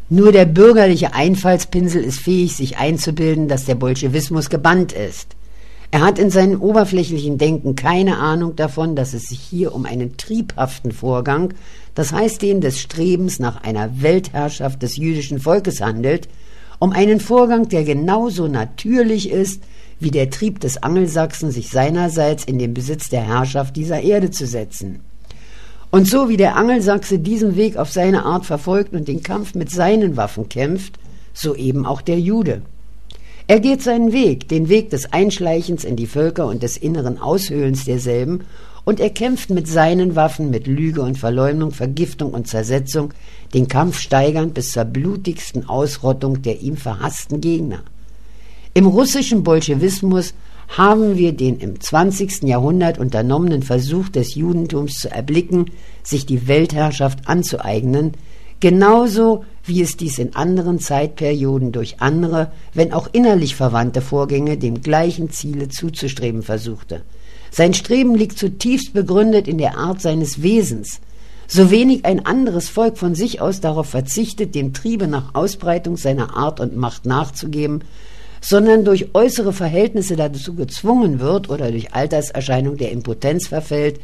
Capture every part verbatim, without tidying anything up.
Nur der bürgerliche Einfallspinsel ist fähig, sich einzubilden, dass der Bolschewismus gebannt ist. Er hat in seinem oberflächlichen Denken keine Ahnung davon, dass es sich hier um einen triebhaften Vorgang, das heißt den des Strebens nach einer Weltherrschaft des jüdischen Volkes handelt, um einen Vorgang, der genauso natürlich ist, wie der Trieb des Angelsachsen, sich seinerseits in den Besitz der Herrschaft dieser Erde zu setzen. Und so wie der Angelsachse diesen Weg auf seine Art verfolgt und den Kampf mit seinen Waffen kämpft, so eben auch der Jude. Er geht seinen Weg, den Weg des Einschleichens in die Völker und des inneren Aushöhlens derselben, und er kämpft mit seinen Waffen, mit Lüge und Verleumdung, Vergiftung und Zersetzung, den Kampf steigernd bis zur blutigsten Ausrottung der ihm verhassten Gegner. Im russischen Bolschewismus haben wir den im zwanzigsten Jahrhundert unternommenen Versuch des Judentums zu erblicken, sich die Weltherrschaft anzueignen, genauso wie es dies in anderen Zeitperioden durch andere, wenn auch innerlich verwandte Vorgänge dem gleichen Ziele zuzustreben versuchte. Sein Streben liegt zutiefst begründet in der Art seines Wesens. So wenig ein anderes Volk von sich aus darauf verzichtet, dem Triebe nach Ausbreitung seiner Art und Macht nachzugeben, sondern durch äußere Verhältnisse dazu gezwungen wird oder durch Alterserscheinung der Impotenz verfällt,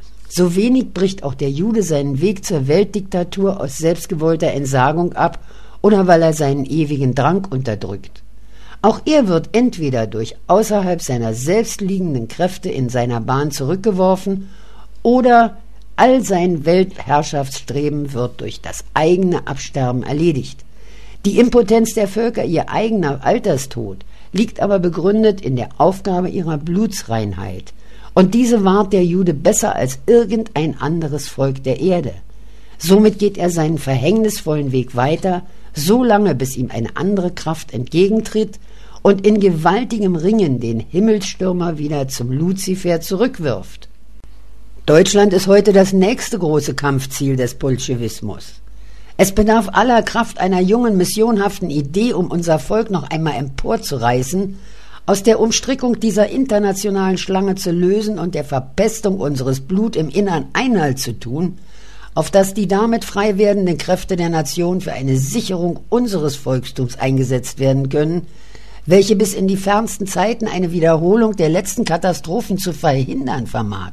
so wenig bricht auch der Jude seinen Weg zur Weltdiktatur aus selbstgewollter Entsagung ab oder weil er seinen ewigen Drang unterdrückt. Auch er wird entweder durch außerhalb seiner selbst liegenden Kräfte in seiner Bahn zurückgeworfen oder all sein Weltherrschaftsstreben wird durch das eigene Absterben erledigt. Die Impotenz der Völker, ihr eigener Alterstod, liegt aber begründet in der Aufgabe ihrer Blutsreinheit. Und diese wahrt der Jude besser als irgendein anderes Volk der Erde. Somit geht er seinen verhängnisvollen Weg weiter, so lange bis ihm eine andere Kraft entgegentritt und in gewaltigem Ringen den Himmelsstürmer wieder zum Luzifer zurückwirft. Deutschland ist heute das nächste große Kampfziel des Bolschewismus. Es bedarf aller Kraft einer jungen, missionhaften Idee, um unser Volk noch einmal emporzureißen, aus der Umstrickung dieser internationalen Schlange zu lösen und der Verpestung unseres Blut im Innern Einhalt zu tun, auf dass die damit frei werdenden Kräfte der Nation für eine Sicherung unseres Volkstums eingesetzt werden können, welche bis in die fernsten Zeiten eine Wiederholung der letzten Katastrophen zu verhindern vermag.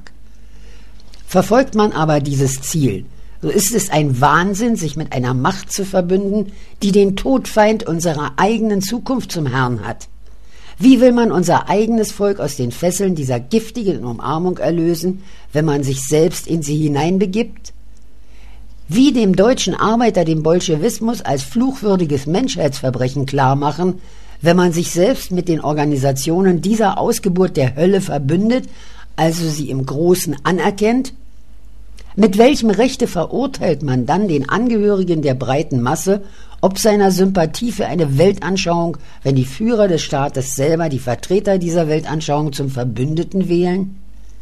Verfolgt man aber dieses Ziel, so ist es ein Wahnsinn, sich mit einer Macht zu verbünden, die den Todfeind unserer eigenen Zukunft zum Herrn hat. Wie will man unser eigenes Volk aus den Fesseln dieser giftigen Umarmung erlösen, wenn man sich selbst in sie hineinbegibt? Wie dem deutschen Arbeiter den Bolschewismus als fluchwürdiges Menschheitsverbrechen klarmachen, wenn man sich selbst mit den Organisationen dieser Ausgeburt der Hölle verbündet, also sie im Großen anerkennt? Mit welchem Rechte verurteilt man dann den Angehörigen der breiten Masse, ob seiner Sympathie für eine Weltanschauung, wenn die Führer des Staates selber die Vertreter dieser Weltanschauung zum Verbündeten wählen?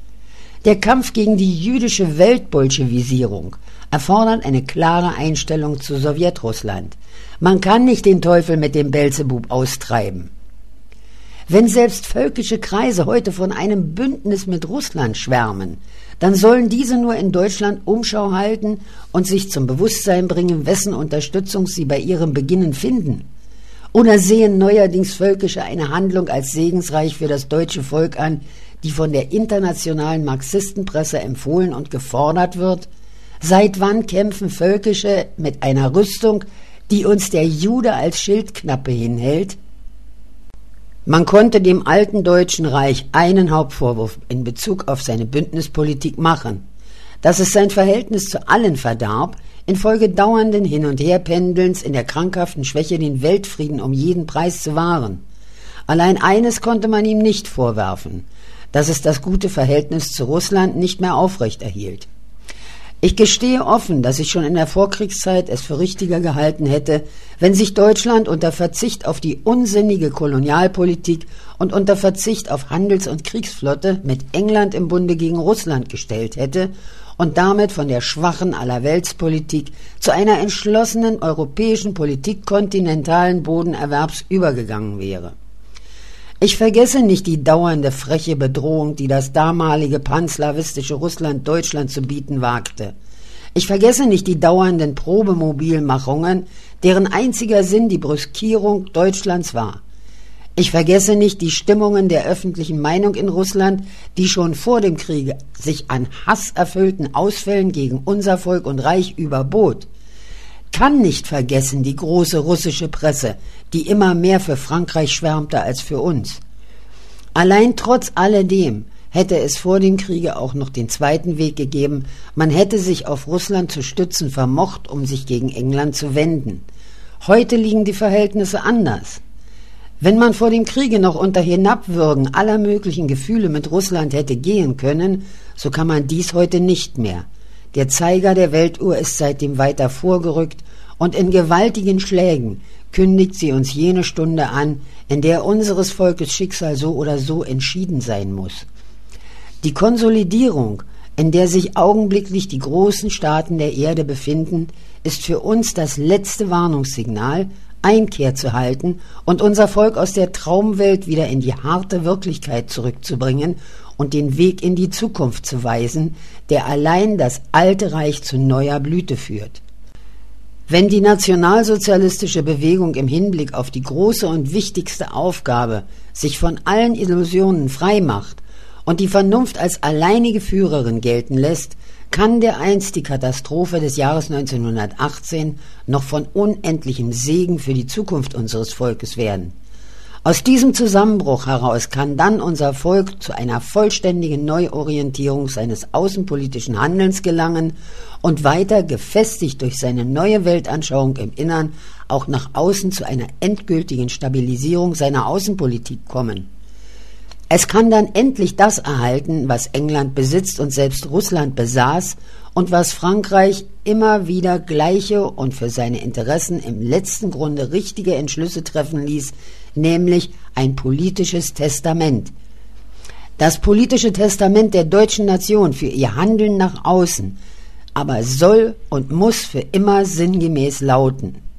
Der Kampf gegen die jüdische Weltbolschewisierung erfordert eine klare Einstellung zu Sowjetrussland. Man kann nicht den Teufel mit dem Belzebub austreiben. Wenn selbst völkische Kreise heute von einem Bündnis mit Russland schwärmen, dann sollen diese nur in Deutschland Umschau halten und sich zum Bewusstsein bringen, wessen Unterstützung sie bei ihrem Beginnen finden. Oder sehen neuerdings Völkische eine Handlung als segensreich für das deutsche Volk an, die von der internationalen Marxistenpresse empfohlen und gefordert wird? Seit wann kämpfen Völkische mit einer Rüstung, die uns der Jude als Schildknappe hinhält? Man konnte dem alten Deutschen Reich einen Hauptvorwurf in Bezug auf seine Bündnispolitik machen, dass es sein Verhältnis zu allen verdarb, infolge dauernden Hin- und Herpendelns in der krankhaften Schwäche den Weltfrieden um jeden Preis zu wahren. Allein eines konnte man ihm nicht vorwerfen, dass es das gute Verhältnis zu Russland nicht mehr aufrechterhielt. Ich gestehe offen, dass ich schon in der Vorkriegszeit es für richtiger gehalten hätte, wenn sich Deutschland unter Verzicht auf die unsinnige Kolonialpolitik und unter Verzicht auf Handels- und Kriegsflotte mit England im Bunde gegen Russland gestellt hätte und damit von der schwachen Allerweltspolitik zu einer entschlossenen europäischen Politik kontinentalen Bodenerwerbs übergegangen wäre. Ich vergesse nicht die dauernde freche Bedrohung, die das damalige panslawistische Russland Deutschland zu bieten wagte. Ich vergesse nicht die dauernden Probemobilmachungen, deren einziger Sinn die Brüskierung Deutschlands war. Ich vergesse nicht die Stimmungen der öffentlichen Meinung in Russland, die schon vor dem Kriege sich an hasserfüllten Ausfällen gegen unser Volk und Reich überbot. Kann nicht vergessen die große russische Presse, die immer mehr für Frankreich schwärmte als für uns. Allein trotz alledem hätte es vor dem Kriege auch noch den zweiten Weg gegeben, man hätte sich auf Russland zu stützen vermocht, um sich gegen England zu wenden. Heute liegen die Verhältnisse anders. Wenn man vor dem Kriege noch unter Hinabwürgen aller möglichen Gefühle mit Russland hätte gehen können, so kann man dies heute nicht mehr. Der Zeiger der Weltuhr ist seitdem weiter vorgerückt und in gewaltigen Schlägen kündigt sie uns jene Stunde an, in der unseres Volkes Schicksal so oder so entschieden sein muss. Die Konsolidierung, in der sich augenblicklich die großen Staaten der Erde befinden, ist für uns das letzte Warnungssignal, Einkehr zu halten und unser Volk aus der Traumwelt wieder in die harte Wirklichkeit zurückzubringen und den Weg in die Zukunft zu weisen, der allein das alte Reich zu neuer Blüte führt. Wenn die nationalsozialistische Bewegung im Hinblick auf die große und wichtigste Aufgabe sich von allen Illusionen frei macht und die Vernunft als alleinige Führerin gelten lässt, kann dereinst die Katastrophe des Jahres neunzehnhundertachtzehn noch von unendlichem Segen für die Zukunft unseres Volkes werden. Aus diesem Zusammenbruch heraus kann dann unser Volk zu einer vollständigen Neuorientierung seines außenpolitischen Handelns gelangen und weiter gefestigt durch seine neue Weltanschauung im Innern auch nach außen zu einer endgültigen Stabilisierung seiner Außenpolitik kommen. Es kann dann endlich das erhalten, was England besitzt und selbst Russland besaß und was Frankreich immer wieder gleiche und für seine Interessen im letzten Grunde richtige Entschlüsse treffen ließ, nämlich ein politisches Testament. Das politische Testament der deutschen Nation für ihr Handeln nach außen, aber soll und muss für immer sinngemäß lauten: